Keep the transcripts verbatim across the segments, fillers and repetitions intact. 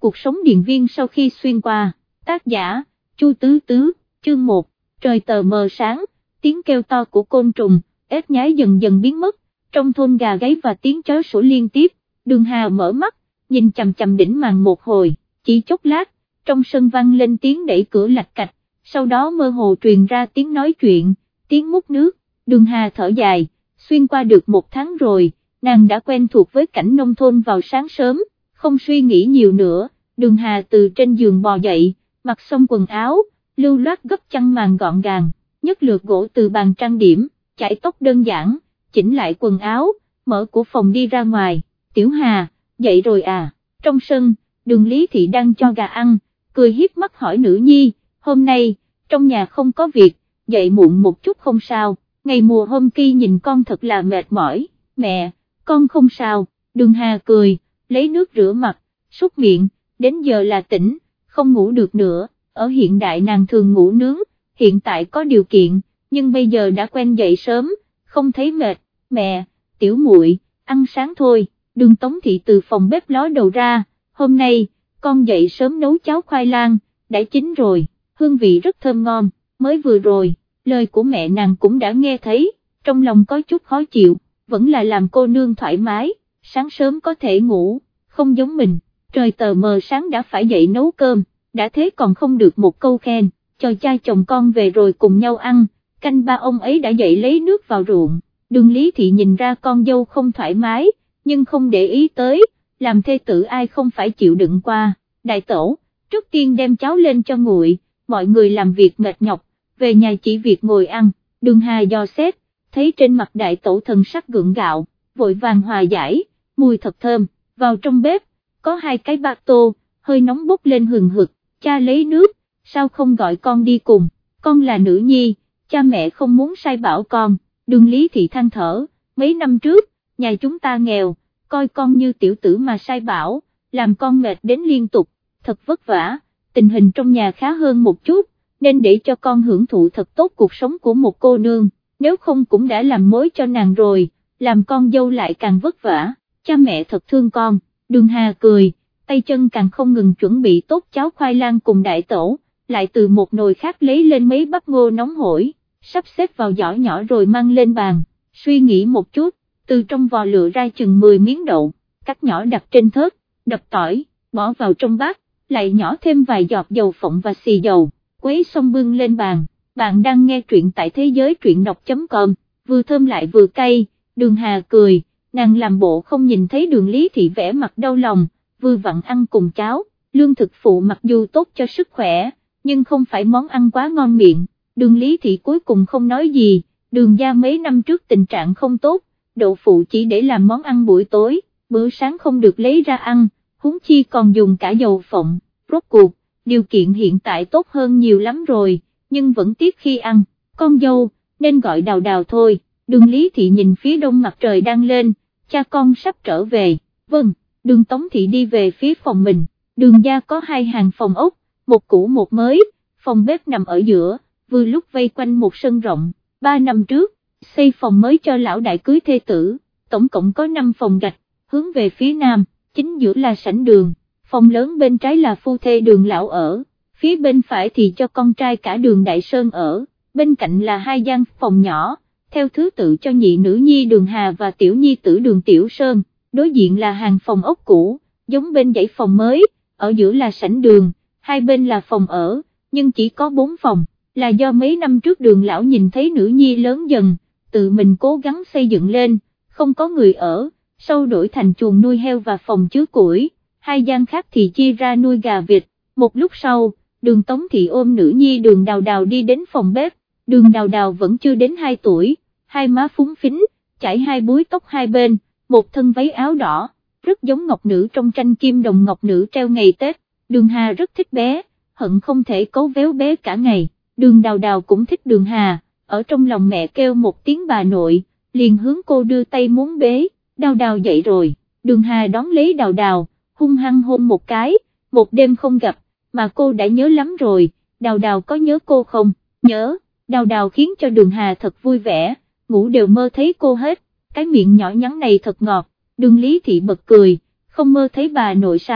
cuộc sống điền viên sau khi xuyên qua. Tác giả, Chu Tứ Tứ, chương một, trời tờ mờ sáng, tiếng kêu to của côn trùng, ếch nhái dần dần biến mất, trong thôn gà gáy và tiếng chó sủa liên tiếp. Đường Hà mở mắt, nhìn chằm chằm đỉnh màn một hồi, chỉ chốc lát, trong sân vang lên tiếng đẩy cửa lạch cạch, sau đó mơ hồ truyền ra tiếng nói chuyện, tiếng múc nước. Đường Hà thở dài, xuyên qua được một tháng rồi, nàng đã quen thuộc với cảnh nông thôn vào sáng sớm, không suy nghĩ nhiều nữa. Đường Hà từ trên giường bò dậy, mặc xong quần áo, lưu loát gấp chăn màn gọn gàng, nhấc lược gỗ từ bàn trang điểm, chải tóc đơn giản, chỉnh lại quần áo, mở cửa phòng đi ra ngoài. Tiểu Hà, dậy rồi à? Trong sân, Đường Lý Thị đang cho gà ăn, cười hiếp mắt hỏi nữ nhi, hôm nay, trong nhà không có việc, dậy muộn một chút không sao. Ngày mùa hôm kia nhìn con thật là mệt mỏi. Mẹ, con không sao. Đường Hà cười, lấy nước rửa mặt, súc miệng, đến giờ là tỉnh, không ngủ được nữa. Ở hiện đại nàng thường ngủ nướng, hiện tại có điều kiện, nhưng bây giờ đã quen dậy sớm, không thấy mệt. Mẹ, tiểu muội, ăn sáng thôi. Đường Tống Thị từ phòng bếp ló đầu ra, hôm nay, con dậy sớm nấu cháo khoai lang, đã chín rồi, hương vị rất thơm ngon. Mới vừa rồi, lời của mẹ nàng cũng đã nghe thấy, trong lòng có chút khó chịu, vẫn là làm cô nương thoải mái, sáng sớm có thể ngủ, không giống mình, trời tờ mờ sáng đã phải dậy nấu cơm, đã thế còn không được một câu khen, cho cha chồng con về rồi cùng nhau ăn, canh ba ông ấy đã dậy lấy nước vào ruộng. Đường Lý Thị nhìn ra con dâu không thoải mái, nhưng không để ý tới, làm thê tử ai không phải chịu đựng qua. Đại tẩu, trước tiên đem cháo lên cho nguội, mọi người làm việc mệt nhọc, về nhà chỉ việc ngồi ăn. Đường Hà dò xét, thấy trên mặt đại tẩu thần sắc gượng gạo, vội vàng hòa giải, mùi thật thơm. Vào trong bếp, có hai cái bát tô, hơi nóng bốc lên hừng hực, cha lấy nước, sao không gọi con đi cùng, con là nữ nhi, cha mẹ không muốn sai bảo con. Đường Lý Thị than thở, mấy năm trước, nhà chúng ta nghèo, coi con như tiểu tử mà sai bảo, làm con mệt đến liên tục, thật vất vả, tình hình trong nhà khá hơn một chút, nên để cho con hưởng thụ thật tốt cuộc sống của một cô nương, nếu không cũng đã làm mối cho nàng rồi, làm con dâu lại càng vất vả, cha mẹ thật thương con. Đường Hà cười, tay chân càng không ngừng chuẩn bị tốt cháo khoai lang cùng đại tẩu, lại từ một nồi khác lấy lên mấy bắp ngô nóng hổi, sắp xếp vào giỏ nhỏ rồi mang lên bàn, suy nghĩ một chút, từ trong vò lựa ra chừng mười miếng đậu, cắt nhỏ đặt trên thớt, đập tỏi, bỏ vào trong bát, lại nhỏ thêm vài giọt dầu phộng và xì dầu, quấy xong bưng lên bàn. Bạn đang nghe truyện tại thế giới truyện đọc.com, vừa thơm lại vừa cay. Đường Hà cười, nàng làm bộ không nhìn thấy Đường Lý Thị vẻ mặt đau lòng, vừa vặn ăn cùng cháo. Lương thực phụ mặc dù tốt cho sức khỏe, nhưng không phải món ăn quá ngon miệng. Đường Lý Thị cuối cùng không nói gì. Đường gia mấy năm trước tình trạng không tốt, đậu phụ chỉ để làm món ăn buổi tối, bữa sáng không được lấy ra ăn, huống chi còn dùng cả dầu phộng. Rốt cuộc, điều kiện hiện tại tốt hơn nhiều lắm rồi, nhưng vẫn tiếc khi ăn. Con dâu, nên gọi Đào Đào thôi. Đường Lý Thị nhìn phía đông mặt trời đang lên, cha con sắp trở về. Vâng. Đường Tống Thị đi về phía phòng mình. Đường gia có hai hàng phòng ốc, một cũ một mới, phòng bếp nằm ở giữa, vừa lúc vây quanh một sân rộng. Ba năm trước, xây phòng mới cho lão đại cưới thê tử, tổng cộng có năm phòng gạch, hướng về phía nam, chính giữa là sảnh đường, phòng lớn bên trái là phu thê Đường lão ở, phía bên phải thì cho con trai cả Đường Đại Sơn ở, bên cạnh là hai gian phòng nhỏ, theo thứ tự cho nhị nữ nhi Đường Hà và tiểu nhi tử Đường Tiểu Sơn, đối diện là hàng phòng ốc cũ, giống bên dãy phòng mới, ở giữa là sảnh đường, hai bên là phòng ở, nhưng chỉ có bốn phòng, là do mấy năm trước Đường lão nhìn thấy nữ nhi lớn dần, tự mình cố gắng xây dựng lên, không có người ở, sau đổi thành chuồng nuôi heo và phòng chứa củi, hai gian khác thì chia ra nuôi gà vịt. Một lúc sau, Đường Tống Thị ôm nữ nhi Đường Đào Đào đi đến phòng bếp. Đường Đào Đào vẫn chưa đến hai tuổi, hai má phúng phính, chải hai búi tóc hai bên, một thân váy áo đỏ, rất giống ngọc nữ trong tranh kim đồng ngọc nữ treo ngày Tết. Đường Hà rất thích bé, hận không thể cấu véo bé cả ngày. Đường Đào Đào cũng thích Đường Hà, ở trong lòng mẹ kêu một tiếng bà nội, liền hướng cô đưa tay muốn bế. Đào Đào dậy rồi. Đường Hà đón lấy Đào Đào, hung hăng hôn một cái. Một đêm không gặp, mà cô đã nhớ lắm rồi. Đào Đào có nhớ cô không? Nhớ. Đào Đào khiến cho Đường Hà thật vui vẻ, ngủ đều mơ thấy cô hết, cái miệng nhỏ nhắn này thật ngọt. Đường Lý Thị bật cười, không mơ thấy bà nội sao?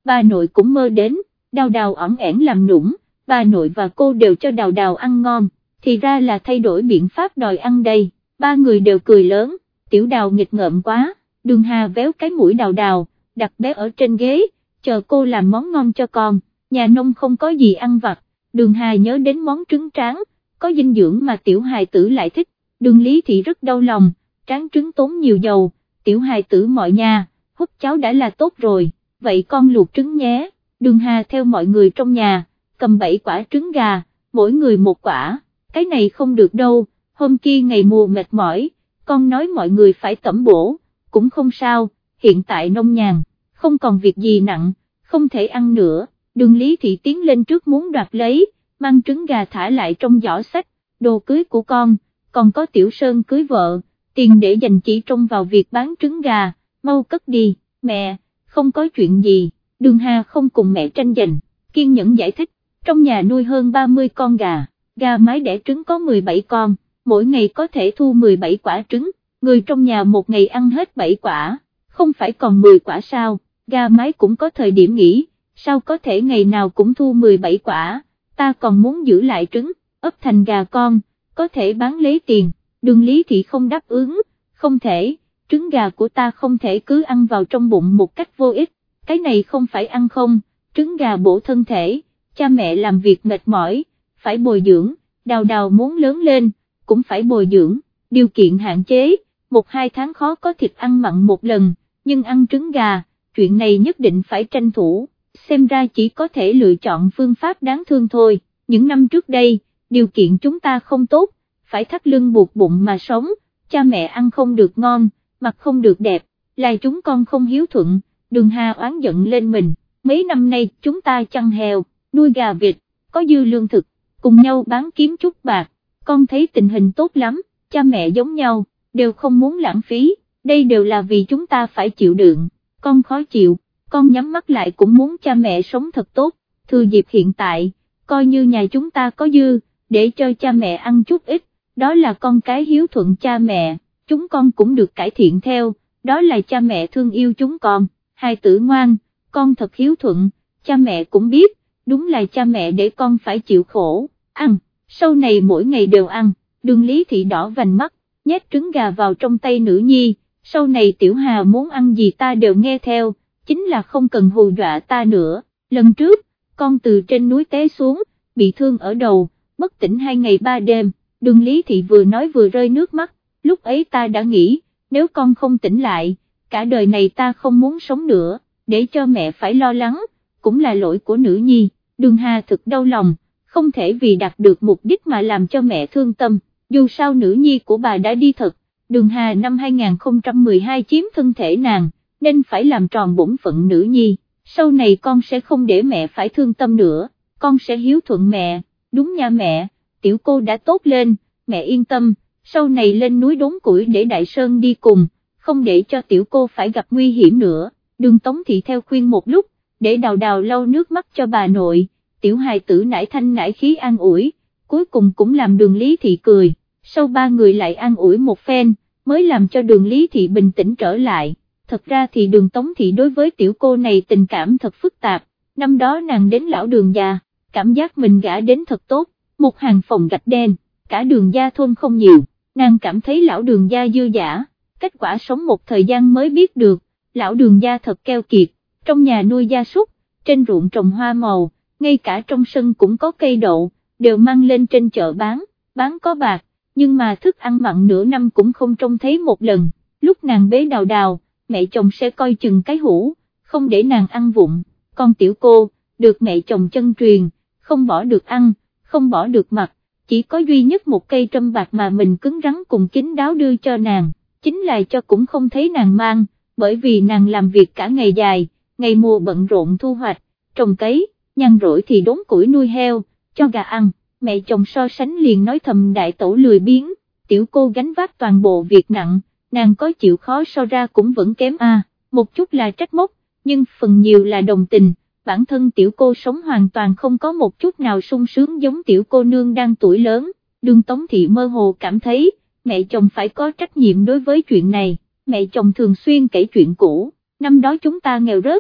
bà nội cũng mơ đến, Đào Đào ỏn ẻn làm nũng, bà nội và cô đều cho Đào Đào ăn ngon, thì ra là thay đổi biện pháp đòi ăn đây, ba người đều cười lớn, Tiểu Đào nghịch ngợm quá, Đường Hà véo cái mũi Đào Đào, đặt bé ở trên ghế, chờ cô làm món ngon cho con, nhà nông không có gì ăn vặt, Đường Hà nhớ đến món trứng tráng, có dinh dưỡng mà tiểu hài tử lại thích, Đường Lý Thị rất đau lòng, tráng trứng tốn nhiều dầu, tiểu hài tử mọi nhà, hút cháo đã là tốt rồi, vậy con luộc trứng nhé, Đường Hà theo mọi người trong nhà, cầm bảy quả trứng gà, mỗi người một quả, cái này không được đâu, hôm kia ngày mùa mệt mỏi, con nói mọi người phải tẩm bổ, cũng không sao, hiện tại nông nhàn, không còn việc gì nặng, không thể ăn nữa, Đường Lý Thị tiến lên trước muốn đoạt lấy, mang trứng gà thả lại trong giỏ sách, đồ cưới của con, còn có Tiểu Sơn cưới vợ, tiền để dành chỉ trông vào việc bán trứng gà, mau cất đi, mẹ, không có chuyện gì, Đường Hà không cùng mẹ tranh giành, kiên nhẫn giải thích, trong nhà nuôi hơn ba mươi con gà, gà mái đẻ trứng có mười bảy con, mỗi ngày có thể thu mười bảy quả trứng, người trong nhà một ngày ăn hết bảy quả, không phải còn mười quả sao, gà mái cũng có thời điểm nghỉ, sao có thể ngày nào cũng thu mười bảy quả, ta còn muốn giữ lại trứng, ấp thành gà con, có thể bán lấy tiền, Đường Lý Thị không đáp ứng, không thể, trứng gà của ta không thể cứ ăn vào trong bụng một cách vô ích, cái này không phải ăn không, trứng gà bổ thân thể, cha mẹ làm việc mệt mỏi, phải bồi dưỡng, Đào Đào muốn lớn lên, cũng phải bồi dưỡng, điều kiện hạn chế, một hai tháng khó có thịt ăn mặn một lần, nhưng ăn trứng gà, chuyện này nhất định phải tranh thủ, xem ra chỉ có thể lựa chọn phương pháp đáng thương thôi, những năm trước đây, điều kiện chúng ta không tốt, phải thắt lưng buộc bụng mà sống, cha mẹ ăn không được ngon, mặt không được đẹp, là chúng con không hiếu thuận, Đường Hà oán giận lên mình, mấy năm nay chúng ta chăn heo, nuôi gà vịt, có dư lương thực, cùng nhau bán kiếm chút bạc, con thấy tình hình tốt lắm, cha mẹ giống nhau, đều không muốn lãng phí, đây đều là vì chúng ta phải chịu đựng, con khó chịu, con nhắm mắt lại cũng muốn cha mẹ sống thật tốt, thừa dịp hiện tại, coi như nhà chúng ta có dư, để cho cha mẹ ăn chút ít, đó là con cái hiếu thuận cha mẹ, chúng con cũng được cải thiện theo, đó là cha mẹ thương yêu chúng con, hai tử ngoan, con thật hiếu thuận, cha mẹ cũng biết, đúng là cha mẹ để con phải chịu khổ, ăn, sau này mỗi ngày đều ăn, Đường Lý Thị đỏ vành mắt, nhét trứng gà vào trong tay nữ nhi, sau này Tiểu Hà muốn ăn gì ta đều nghe theo, chính là không cần hù dọa ta nữa, lần trước, con từ trên núi té xuống, bị thương ở đầu, bất tỉnh hai ngày ba đêm, Đường Lý Thị vừa nói vừa rơi nước mắt, lúc ấy ta đã nghĩ, nếu con không tỉnh lại, cả đời này ta không muốn sống nữa, để cho mẹ phải lo lắng, cũng là lỗi của nữ nhi, Đường Hà thực đau lòng, không thể vì đạt được mục đích mà làm cho mẹ thương tâm, dù sao nữ nhi của bà đã đi thật, Đường Hà năm hai không một hai chiếm thân thể nàng, nên phải làm tròn bổn phận nữ nhi, sau này con sẽ không để mẹ phải thương tâm nữa, con sẽ hiếu thuận mẹ, đúng nha mẹ, tiểu cô đã tốt lên, mẹ yên tâm, sau này lên núi đốn củi để Đại Sơn đi cùng, không để cho tiểu cô phải gặp nguy hiểm nữa, Đường Tống Thị theo khuyên một lúc, để Đào Đào lau nước mắt cho bà nội, tiểu hài tử nải thanh nải khí an ủi, cuối cùng cũng làm Đường Lý Thị cười, sau ba người lại an ủi một phen, mới làm cho Đường Lý Thị bình tĩnh trở lại. Thật ra thì Đường Tống Thị đối với tiểu cô này tình cảm thật phức tạp, năm đó nàng đến lão Đường gia, cảm giác mình gả đến thật tốt, một hàng phòng gạch đen, cả Đường gia thôn không nhiều, nàng cảm thấy lão Đường gia dư dả, kết quả sống một thời gian mới biết được, lão Đường gia thật keo kiệt, trong nhà nuôi gia súc, trên ruộng trồng hoa màu, ngay cả trong sân cũng có cây đậu, đều mang lên trên chợ bán, bán có bạc, nhưng mà thức ăn mặn nửa năm cũng không trông thấy một lần, lúc nàng bế Đào Đào, mẹ chồng sẽ coi chừng cái hũ, không để nàng ăn vụng, còn tiểu cô, được mẹ chồng chân truyền, không bỏ được ăn, không bỏ được mặc, chỉ có duy nhất một cây trâm bạc mà mình cứng rắn cùng kín đáo đưa cho nàng, chính là cho cũng không thấy nàng mang, bởi vì nàng làm việc cả ngày dài, ngày mùa bận rộn thu hoạch, trồng cấy, nhàn rỗi thì đốn củi nuôi heo, cho gà ăn, mẹ chồng so sánh liền nói thầm đại tổ lười biếng, tiểu cô gánh vác toàn bộ việc nặng, nàng có chịu khó so ra cũng vẫn kém a, một chút là trách móc, nhưng phần nhiều là đồng tình, bản thân tiểu cô sống hoàn toàn không có một chút nào sung sướng giống tiểu cô nương đang tuổi lớn, Đường Tống Thị mơ hồ cảm thấy, mẹ chồng phải có trách nhiệm đối với chuyện này, mẹ chồng thường xuyên kể chuyện cũ, năm đó chúng ta nghèo rớt,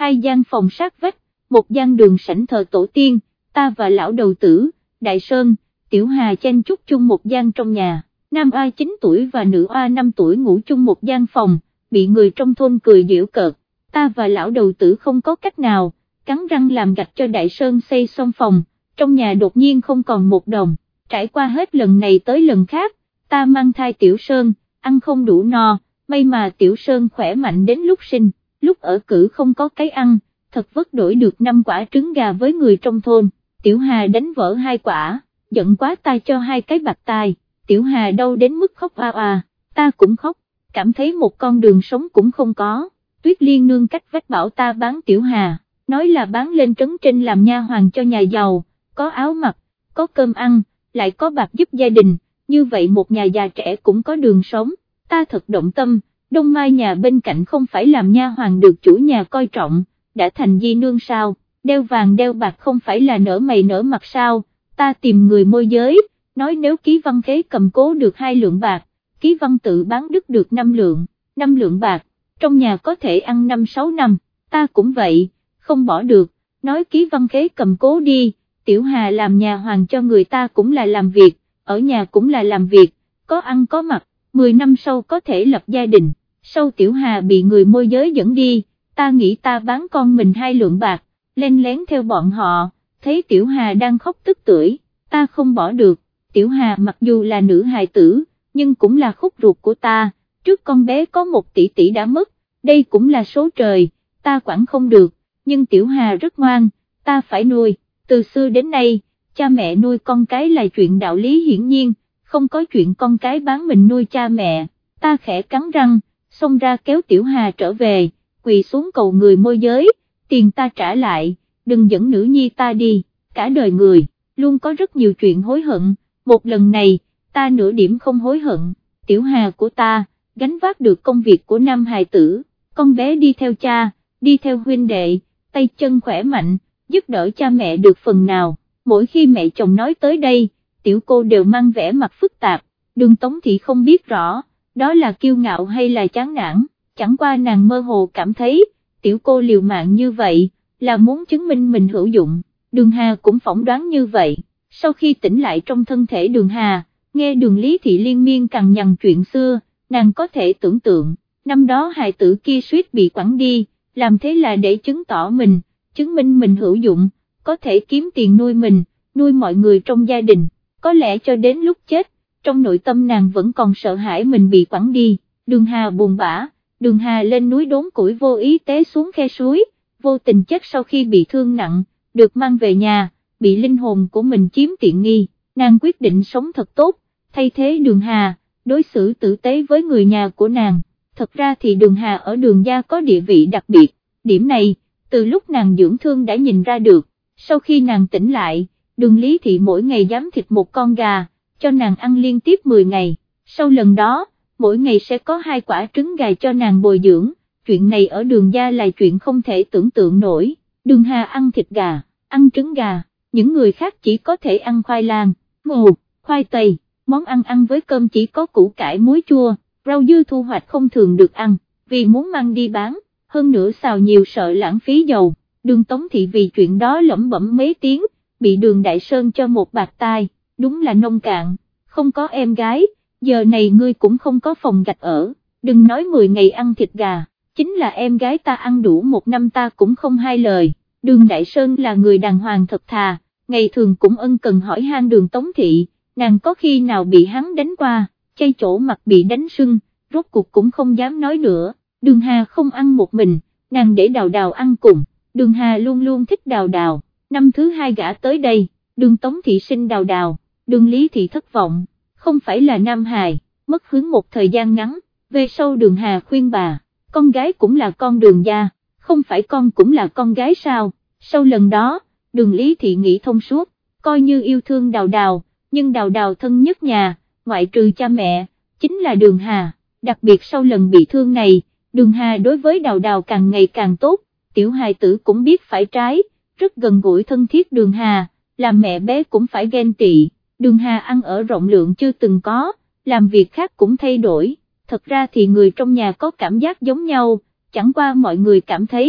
hai gian phòng sát vách, một gian đường sảnh thờ tổ tiên, ta và lão đầu tử, Đại Sơn, Tiểu Hà chen chúc chung một gian trong nhà, nam oa chín tuổi và nữ oa năm tuổi ngủ chung một gian phòng, bị người trong thôn cười giễu cợt, ta và lão đầu tử không có cách nào, cắn răng làm gạch cho Đại Sơn xây xong phòng, trong nhà đột nhiên không còn một đồng, trải qua hết lần này tới lần khác, ta mang thai Tiểu Sơn, ăn không đủ no, may mà Tiểu Sơn khỏe mạnh đến lúc sinh, lúc ở cữ không có cái ăn, thật vất đổi được năm quả trứng gà với người trong thôn, Tiểu Hà đánh vỡ hai quả, giận quá ta cho hai cái bạc tai, Tiểu Hà đau đến mức khóc oa oa, ta cũng khóc, cảm thấy một con đường sống cũng không có, Tuyết Liên nương cách vách bảo ta bán Tiểu Hà, nói là bán lên trấn trên làm nha hoàn cho nhà giàu, có áo mặc, có cơm ăn, lại có bạc giúp gia đình, như vậy một nhà già trẻ cũng có đường sống, ta thật động tâm, Đông Mai nhà bên cạnh không phải làm nha hoàn được chủ nhà coi trọng, đã thành di nương sao, đeo vàng đeo bạc không phải là nở mày nở mặt sao, ta tìm người môi giới, nói nếu Ký Văn Khế cầm cố được hai lượng bạc, Ký Văn tự bán đứt được năm lượng, năm lượng bạc, trong nhà có thể ăn năm sáu năm, ta cũng vậy, không bỏ được, nói Ký Văn Khế cầm cố đi, Tiểu Hà làm nhà hoàng cho người ta cũng là làm việc, ở nhà cũng là làm việc, có ăn có mặc, mười năm sau có thể lập gia đình, sau Tiểu Hà bị người môi giới dẫn đi, ta nghĩ ta bán con mình hai lượng bạc, len lén theo bọn họ, thấy Tiểu Hà đang khóc tức tưởi, ta không bỏ được, Tiểu Hà mặc dù là nữ hài tử, nhưng cũng là khúc ruột của ta, trước con bé có một tỷ tỷ đã mất, đây cũng là số trời, ta quản không được, nhưng Tiểu Hà rất ngoan, ta phải nuôi, từ xưa đến nay, cha mẹ nuôi con cái là chuyện đạo lý hiển nhiên, không có chuyện con cái bán mình nuôi cha mẹ, ta khẽ cắn răng, xông ra kéo Tiểu Hà trở về, quỳ xuống cầu người môi giới, tiền ta trả lại, đừng dẫn nữ nhi ta đi, cả đời người, luôn có rất nhiều chuyện hối hận, một lần này, ta nửa điểm không hối hận, Tiểu Hà của ta, gánh vác được công việc của nam hài tử, con bé đi theo cha, đi theo huynh đệ, tay chân khỏe mạnh, giúp đỡ cha mẹ được phần nào, mỗi khi mẹ chồng nói tới đây, tiểu cô đều mang vẻ mặt phức tạp, Đường Tống Thị không biết rõ, đó là kiêu ngạo hay là chán nản, chẳng qua nàng mơ hồ cảm thấy, tiểu cô liều mạng như vậy, là muốn chứng minh mình hữu dụng, Đường Hà cũng phỏng đoán như vậy, sau khi tỉnh lại trong thân thể Đường Hà, nghe Đường Lý Thị liên miên cằn nhằn chuyện xưa, nàng có thể tưởng tượng, năm đó hài tử kia suýt bị quẳng đi, làm thế là để chứng tỏ mình, chứng minh mình hữu dụng, có thể kiếm tiền nuôi mình, nuôi mọi người trong gia đình, có lẽ cho đến lúc chết, trong nội tâm nàng vẫn còn sợ hãi mình bị quẳng đi, Đường Hà buồn bã, Đường Hà lên núi đốn củi vô ý té xuống khe suối, vô tình chết sau khi bị thương nặng, được mang về nhà, bị linh hồn của mình chiếm tiện nghi, nàng quyết định sống thật tốt, thay thế Đường Hà, đối xử tử tế với người nhà của nàng, thật ra thì Đường Hà ở Đường gia có địa vị đặc biệt, điểm này, từ lúc nàng dưỡng thương đã nhìn ra được, sau khi nàng tỉnh lại, Đường Lý Thị mỗi ngày giám thịt một con gà, cho nàng ăn liên tiếp mười ngày, sau lần đó, mỗi ngày sẽ có hai quả trứng gà cho nàng bồi dưỡng, chuyện này ở Đường gia là chuyện không thể tưởng tượng nổi, Đường Hà ăn thịt gà, ăn trứng gà, những người khác chỉ có thể ăn khoai lang, ngô, khoai tây, món ăn ăn với cơm chỉ có củ cải muối chua, rau dưa thu hoạch không thường được ăn, vì muốn mang đi bán, hơn nữa xào nhiều sợ lãng phí dầu, Đường Tống Thị vì chuyện đó lẩm bẩm mấy tiếng, bị Đường Đại Sơn cho một bạt tai, đúng là nông cạn, không có em gái, giờ này ngươi cũng không có phòng gạch ở, đừng nói mười ngày ăn thịt gà, chính là em gái ta ăn đủ một năm ta cũng không hai lời, Đường Đại Sơn là người đàng hoàng thật thà, ngày thường cũng ân cần hỏi han Đường Tống Thị, nàng có khi nào bị hắn đánh qua, chay chỗ mặt bị đánh sưng, rốt cuộc cũng không dám nói nữa, Đường Hà không ăn một mình, nàng để Đào Đào ăn cùng, Đường Hà luôn luôn thích Đào Đào, năm thứ hai gả tới đây, Đường Tống Thị sinh Đào Đào, Đường Lý Thị thất vọng, không phải là nam hài, mất hứng một thời gian ngắn, về sau Đường Hà khuyên bà, con gái cũng là con Đường gia, không phải con cũng là con gái sao, sau lần đó, Đường Lý Thị nghĩ thông suốt, coi như yêu thương Đào Đào, nhưng Đào Đào thân nhất nhà, ngoại trừ cha mẹ, chính là Đường Hà, đặc biệt sau lần bị thương này, Đường Hà đối với Đào Đào càng ngày càng tốt, tiểu hài tử cũng biết phải trái, rất gần gũi thân thiết Đường Hà, làm mẹ bé cũng phải ghen tị, Đường Hà ăn ở rộng lượng chưa từng có, làm việc khác cũng thay đổi, thật ra thì người trong nhà có cảm giác giống nhau, chẳng qua mọi người cảm thấy,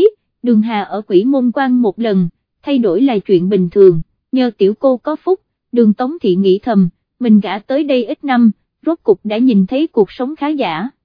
Đường Hà ở Quỷ Môn Quan một lần, thay đổi là chuyện bình thường, nhờ tiểu cô có phúc, Đường Tống Thị nghĩ thầm, mình gả tới đây ít năm, rốt cục đã nhìn thấy cuộc sống khá giả.